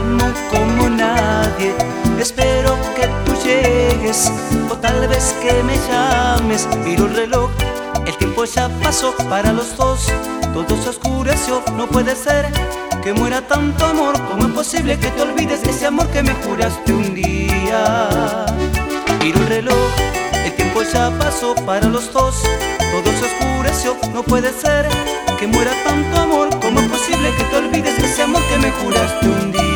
amo como nadie. Espero que tú llegues o tal vez que me llames. Miro el reloj, el tiempo ya pasó para los dos. Todo se oscureció, no puede ser que muera tanto amor. ¿Cómo es posible que te olvides de ese amor que me juraste un día? Miro el reloj, el tiempo ya pasó para los dos. Todo se oscureció, no puede ser que muera tanto amor. ¿Cómo es posible que te olvides de ese amor que me juraste un día?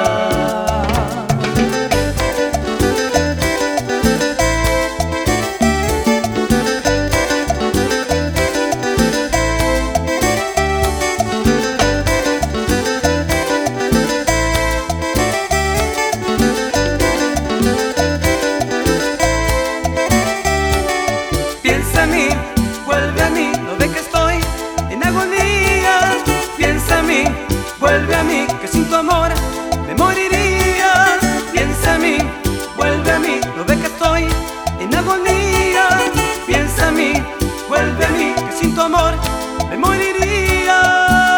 Piensa en mí, vuelve a mí, no ve que estoy en agonía. Piensa en mí, vuelve a mí, que sin tu amor me moriría. Piensa en mí, vuelve a mí, no ve que estoy en agonía. Piensa en mí, vuelve a mí, que sin tu amor me moriría.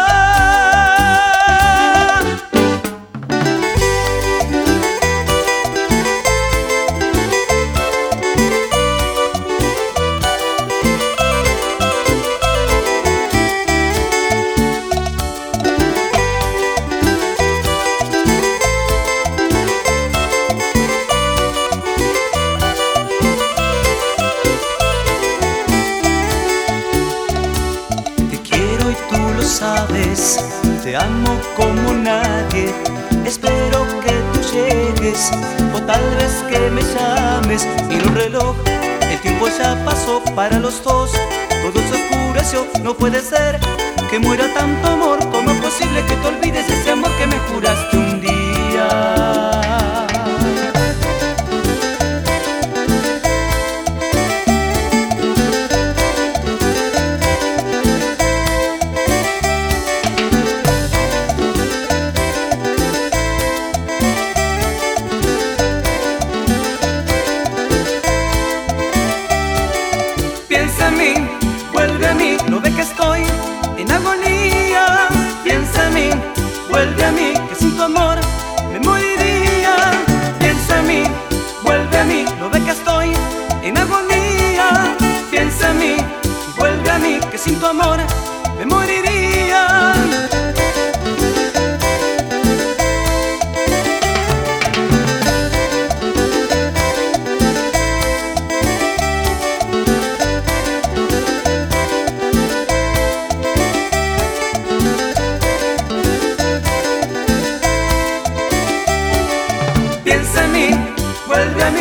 Sabes, te amo como nadie. Espero que tú llegues o tal vez que me llames. Miro un reloj, el tiempo ya pasó para los dos. Todo se oscureció, no puede ser que muera tanto amor. ¿Cómo es posible que te olvides de ese amor que me juraste un día? Piensa en mí, vuelve a mí, no ve que estoy en agonía. Piensa en mí, vuelve a mí, que sin tu amor me moriría. Piensa en mí, vuelve a mí, no ve que estoy en agonía. Piensa en mí, vuelve a mí, que sin tu amor me moriría. Piensa en mí, vuelve a